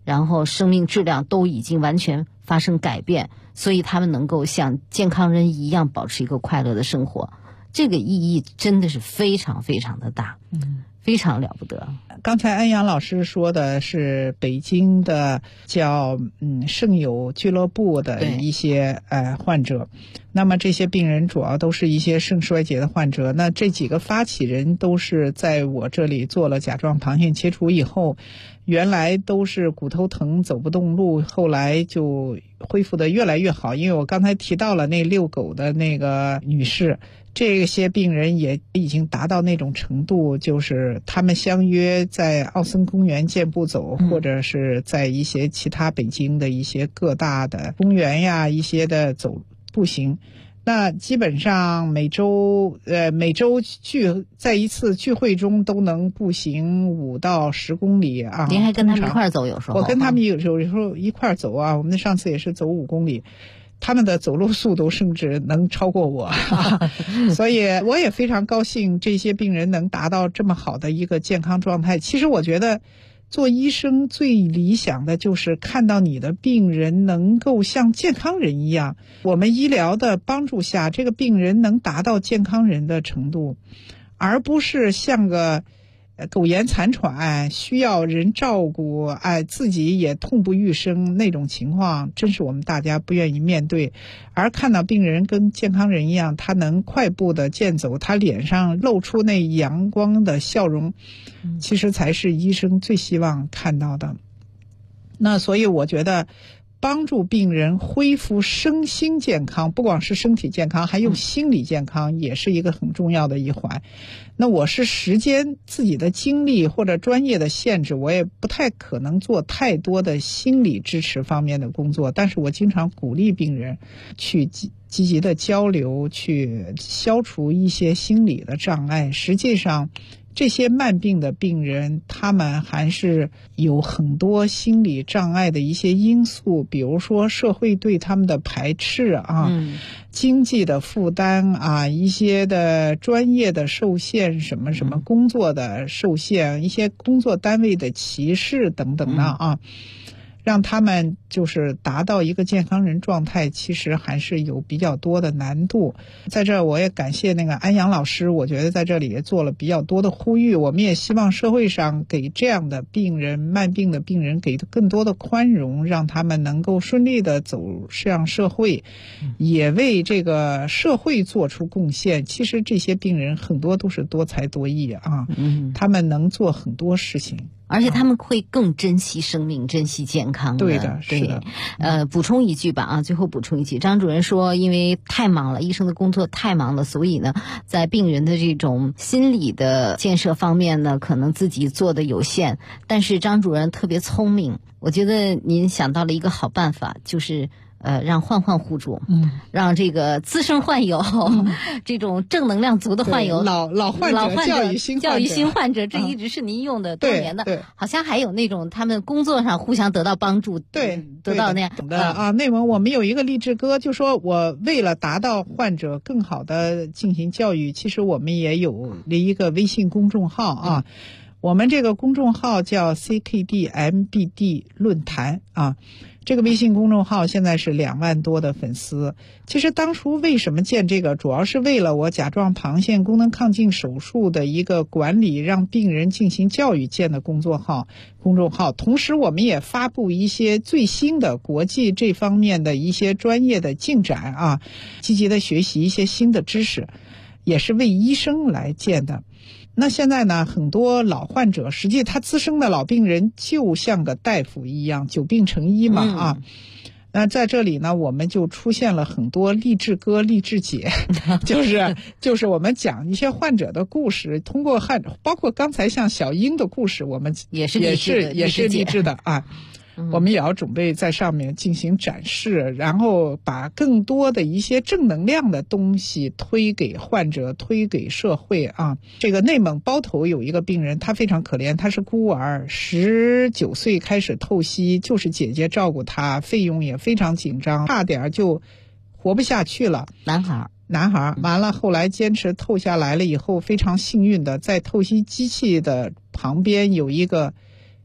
然后生命质量都已经完全发生改变，所以他们能够像健康人一样保持一个快乐的生活，这个意义真的是非常非常的大，非常了不得。 刚才安阳老师说的是北京的叫圣友俱乐部的一些患者，那么这些病人主要都是一些肾衰竭的患者。那这几个发起人都是在我这里做了甲状旁腺切除以后，原来都是骨头疼走不动路，后来就恢复得越来越好。因为我刚才提到了那遛狗的那个女士，这些病人也已经达到那种程度，就是他们相约在奥森公园健步走，或者是在一些其他北京的一些各大的公园呀，一些的走步行。那基本上每周在一次聚会中都能步行5到10公里啊。 您还跟他们一块走？有时候我跟他们有时候一块走啊。我们上次也是走5公里。他们的走路速度甚至能超过我所以我也非常高兴这些病人能达到这么好的一个健康状态。其实我觉得做医生最理想的就是看到你的病人能够像健康人一样，我们医疗的帮助下，这个病人能达到健康人的程度，而不是像个苟延残喘需要人照顾，自己也痛不欲生那种情况，真是我们大家不愿意面对。而看到病人跟健康人一样，他能快步的健走，他脸上露出那阳光的笑容，其实才是医生最希望看到的。那所以我觉得帮助病人恢复身心健康，不光是身体健康，还有心理健康，也是一个很重要的一环。那我是时间自己的精力或者专业的限制，我也不太可能做太多的心理支持方面的工作，但是我经常鼓励病人去积极的交流，去消除一些心理的障碍。实际上这些慢病的病人，他们还是有很多心理障碍的一些因素，比如说社会对他们的排斥啊，经济的负担啊，一些的专业的受限，什么工作的受限，一些工作单位的歧视等等的啊。让他们就是达到一个健康人状态，其实还是有比较多的难度。在这儿我也感谢那个安阳老师，我觉得在这里也做了比较多的呼吁。我们也希望社会上给这样的病人，慢病的病人给更多的宽容，让他们能够顺利的走向社会，也为这个社会做出贡献。其实这些病人很多都是多才多艺啊，他们能做很多事情。 而且他们会更珍惜生命，珍惜健康的。 对的，是的。 补充一句吧最后补充一句，张主任说，因为太忙了，医生的工作太忙了，所以呢，在病人的这种心理的建设方面呢，可能自己做的有限。但是张主任特别聪明，我觉得您想到了一个好办法，就是让患互助，让这个资深患友，这种正能量足的患友， 老患者教育新患者， 这一直是您用的多年的。好像还有那种他们工作上互相得到帮助， 对， 得到那样的内蒙我们有一个励志歌，就说我为了达到患者更好的进行教育，其实我们也有了一个微信公众号啊。我们这个公众号叫 CKDMBD 论坛啊，这个微信公众号现在是2万多的粉丝。其实当初为什么建这个，主要是为了我甲状旁腺功能亢进手术的一个管理，让病人进行教育建的公众号。同时我们也发布一些最新的国际这方面的一些专业的进展啊，积极的学习一些新的知识，也是为医生来建的。那现在呢，很多老患者，实际他资深的老病人就像个大夫一样，久病成医嘛啊。那在这里呢，我们就出现了很多励志哥、励志姐，就是我们讲一些患者的故事，通过包括刚才像小英的故事，我们也是励志的啊。我们也要准备在上面进行展示，然后把更多的一些正能量的东西推给患者，推给社会啊。这个内蒙包头有一个病人，他非常可怜，他是孤儿，19岁开始透析，就是姐姐照顾他，费用也非常紧张，差点就活不下去了。 男孩完了，后来坚持透下来了以后，非常幸运的在透析机器的旁边有一个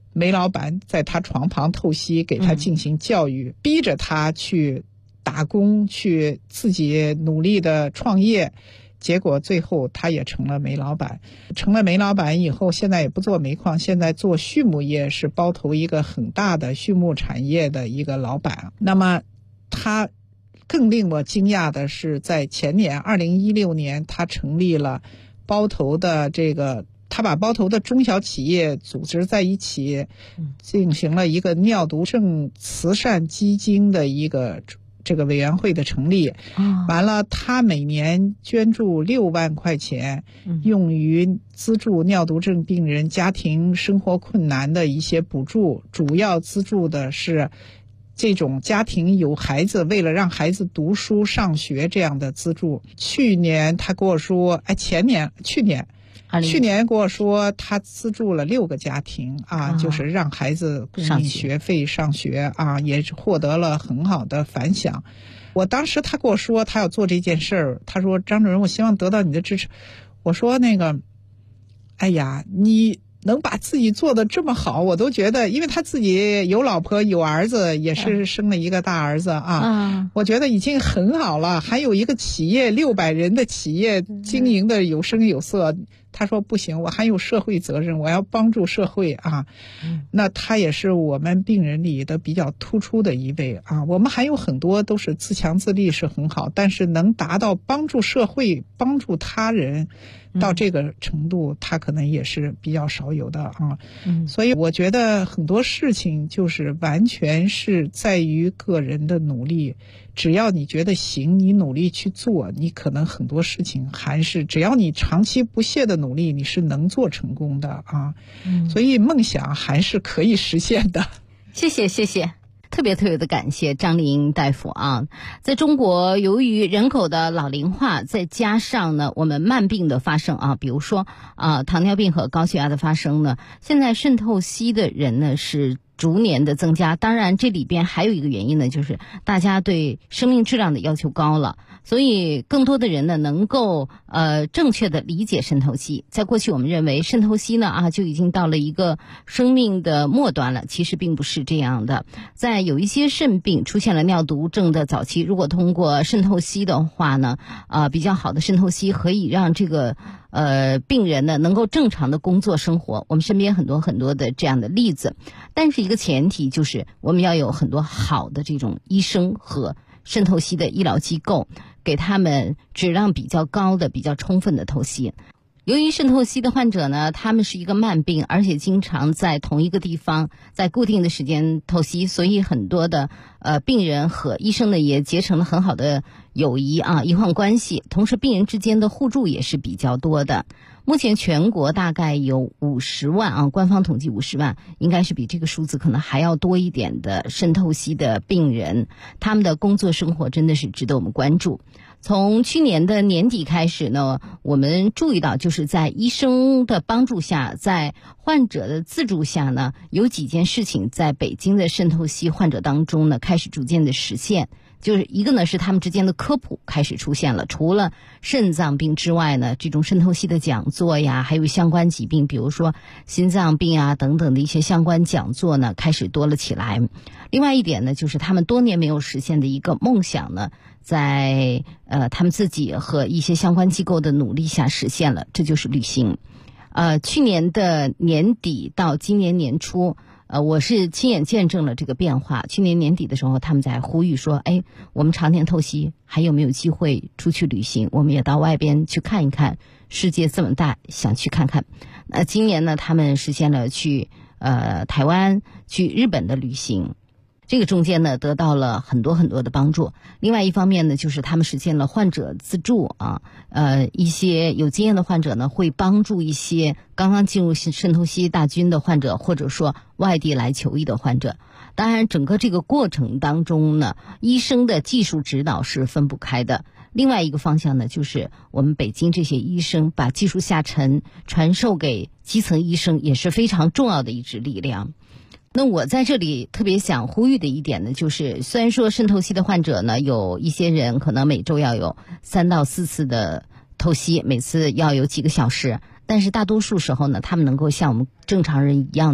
煤老板在他床旁透析，给他进行教育，逼着他去打工，去自己努力的创业。结果最后他也成了煤老板，成了煤老板以后，现在也不做煤矿，现在做畜牧业，是包头一个很大的畜牧产业的一个老板。那么他更令我惊讶的是，在前年2016年，他成立了包头的他把包头的中小企业组织在一起，进行了一个尿毒症慈善基金的一个这个委员会的成立。完了，他每年捐助6万块钱，用于资助尿毒症病人家庭生活困难的一些补助，主要资助的是这种家庭有孩子，为了让孩子读书上学这样的资助。去年他跟我说，去年跟我说他资助了6个家庭就是让孩子供应学费上学也获得了很好的反响。我当时他跟我说他要做这件事儿，他说张主任，我希望得到你的支持。我说哎呀，你能把自己做得这么好，我都觉得，因为他自己有老婆有儿子，也是生了一个大儿子我觉得已经很好了。还有一个企业600人的企业经营的有声有色。他说不行，我还有社会责任，我要帮助社会那他也是我们病人里的比较突出的一位我们还有很多都是自强自立是很好，但是能达到帮助社会帮助他人到这个程度，他可能也是比较少有的所以我觉得很多事情就是完全是在于个人的努力，只要你觉得行，你努力去做，你可能很多事情还是只要你长期不懈的努力，你是能做成功的所以梦想还是可以实现的。 谢谢，特别的感谢张丽英大夫在中国，由于人口的老龄化，再加上呢我们慢病的发生比如说糖尿病和高血压的发生呢，现在肾透析的人呢是逐年的增加。当然这里边还有一个原因呢，就是大家对生命质量的要求高了，所以更多的人呢能够正确的理解肾透析。在过去我们认为肾透析呢就已经到了一个生命的末端了，其实并不是这样的。在有一些肾病出现了尿毒症的早期，如果通过肾透析的话呢比较好的肾透析可以让这个病人呢能够正常的工作生活。我们身边很多的这样的例子，但是一个前提就是我们要有很多好的这种医生和肾透析的医疗机构，给他们质量比较高的比较充分的透析。由于肾透析的患者呢，他们是一个慢病，而且经常在同一个地方在固定的时间透析，所以很多的病人和医生呢也结成了很好的友谊医患关系，同时病人之间的互助也是比较多的。目前全国大概有50万官方统计50万，应该是比这个数字可能还要多一点的肾透析的病人，他们的工作生活真的是值得我们关注。从去年的年底开始呢，我们注意到就是在医生的帮助下，在患者的自助下呢，有几件事情在北京的肾透析患者当中呢开始逐渐的实现。就是一个呢是他们之间的科普开始出现了，除了肾脏病之外呢，这种肾透析的讲座呀，还有相关疾病，比如说心脏病等等的一些相关讲座呢开始多了起来。另外一点呢，就是他们多年没有实现的一个梦想呢，在他们自己和一些相关机构的努力下实现了，这就是旅行。去年的年底到今年年初，我是亲眼见证了这个变化。去年年底的时候，他们在呼吁说，我们常年透析，还有没有机会出去旅行？我们也到外边去看一看，世界这么大，想去看看。今年呢，他们实现了去台湾、去日本的旅行。这个中间呢得到了很多的帮助。另外一方面呢，就是他们实现了患者自助一些有经验的患者呢会帮助一些刚刚进入肾透析大军的患者，或者说外地来求医的患者。当然整个这个过程当中呢，医生的技术指导是分不开的。另外一个方向呢，就是我们北京这些医生把技术下沉传授给基层医生，也是非常重要的一支力量。那我在这里特别想呼吁的一点呢，就是虽然说肾透析的患者呢，有一些人可能每周要有3到4次的透析，每次要有几个小时，但是大多数时候呢，他们能够像我们正常人一样的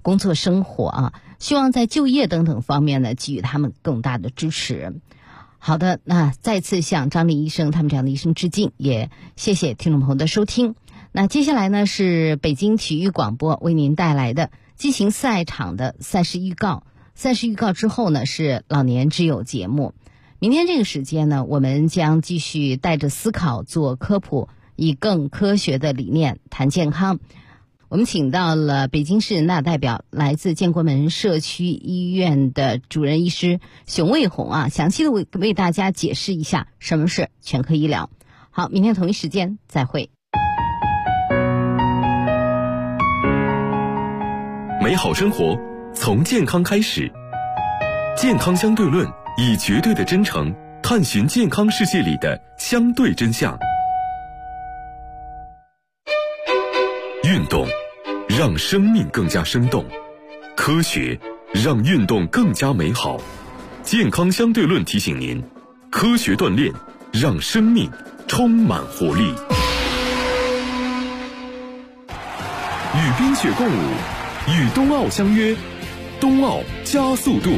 工作生活啊，希望在就业等等方面呢给予他们更大的支持。好的，那再次向张丽医生他们这样的医生致敬，也谢谢听众朋友的收听。那接下来呢是北京体育广播为您带来的激情赛场的赛事预告。赛事预告之后呢是老年之友节目。明天这个时间呢，我们将继续带着思考做科普，以更科学的理念谈健康。我们请到了北京市人大代表，来自建国门社区医院的主任医师熊卫红啊，详细的为大家解释一下什么是全科医疗。好，明天同一时间再会。 美好生活从健康开始，健康相对论以绝对的真诚探寻健康世界里的相对真相。运动让生命更加生动，科学让运动更加美好。健康相对论提醒您，科学锻炼让生命充满活力。与冰雪共舞，与冬奥相约，冬奥加速度。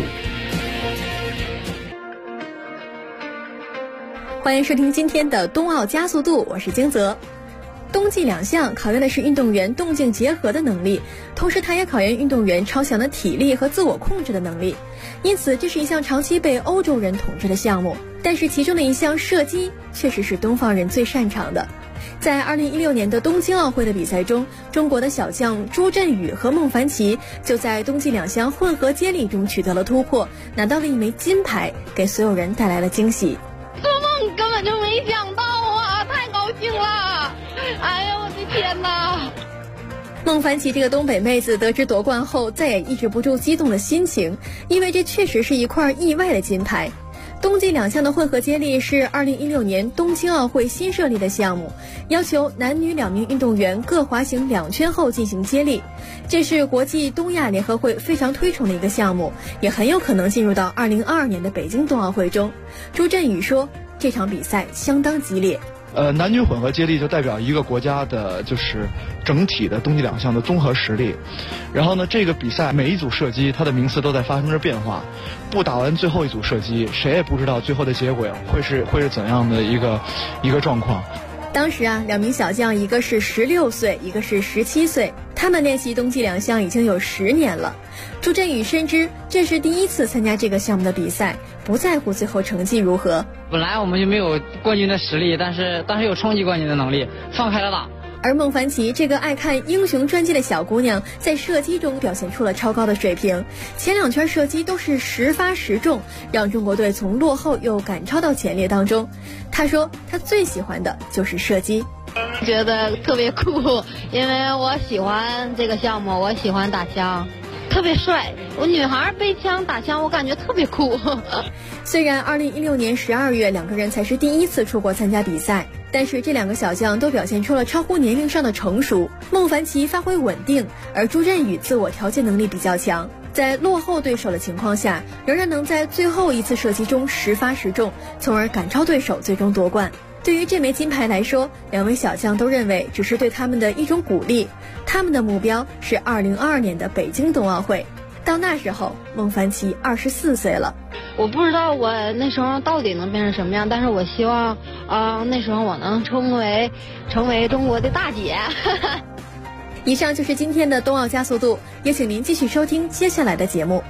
欢迎收听今天的冬奥加速度，我是金泽。冬季两项考验的是运动员动静结合的能力，同时它也考验运动员超强的体力和自我控制的能力，因此这是一项长期被欧洲人统治的项目。但是其中的一项射击确实是东方人最擅长的。在2016年的东京奥会的比赛中，中国的小将朱振宇和孟凡奇就在冬季两项混合接力中取得了突破，拿到了一枚金牌，给所有人带来了惊喜。 做梦根本就没想到啊，太高兴了！哎呀，我的天哪！ 孟凡奇这个东北妹子得知夺冠后，再也抑制不住激动的心情，因为这确实是一块意外的金牌。冬季两项的混合接力是2016年东京奥会新设立的项目，要求男女2名运动员各滑行2圈后进行接力。这是国际东亚联合会非常推崇的一个项目，也很有可能进入到2022年的北京冬奥会中。朱振宇说，这场比赛相当激烈。 男女混合接力就代表一个国家的就是整体的冬季两项的综合实力。然后呢，这个比赛每一组射击它的名次都在发生着变化，不打完最后一组射击，谁也不知道最后的结果会是怎样的一个状况。 当时啊，2名小将，一个是16岁，一个是17岁，他们练习冬季两项已经有10年了。朱振宇深知这是第一次参加这个项目的比赛，不在乎最后成绩如何。 本来我们就没有冠军的实力，但是有冲击冠军的能力，放开了打。 而孟凡奇这个爱看英雄传记的小姑娘，在射击中表现出了超高的水平，前2圈射击都是10发10中，让中国队从落后又赶超到前列当中。她说她最喜欢的就是射击， 觉得特别酷，因为我喜欢这个项目，我喜欢打枪，特别帅。我女孩背枪打枪，我感觉特别酷。 虽然2016年12月2个人才是第一次出国参加比赛，但是这2个小将都表现出了超乎年龄上的成熟。孟凡奇发挥稳定，而朱振宇自我调节能力比较强，在落后对手的情况下，仍然能在最后一次射击中10发10中，从而赶超对手，最终夺冠。对于这枚金牌来说，2位小将都认为只是对他们的一种鼓励，他们的目标是2022年的北京冬奥会。到那时候，孟凡奇24岁了。 我不知道我那时候到底能变成什么样，但是我希望那时候我能成为中国的大姐。 以上就是今天的冬奥加速度，也请您继续收听接下来的节目。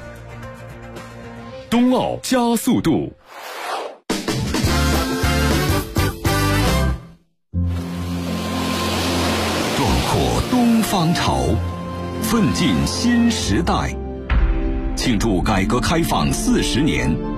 冬奥加速度。 壮阔东方潮，奋进新时代，庆祝改革开放40年。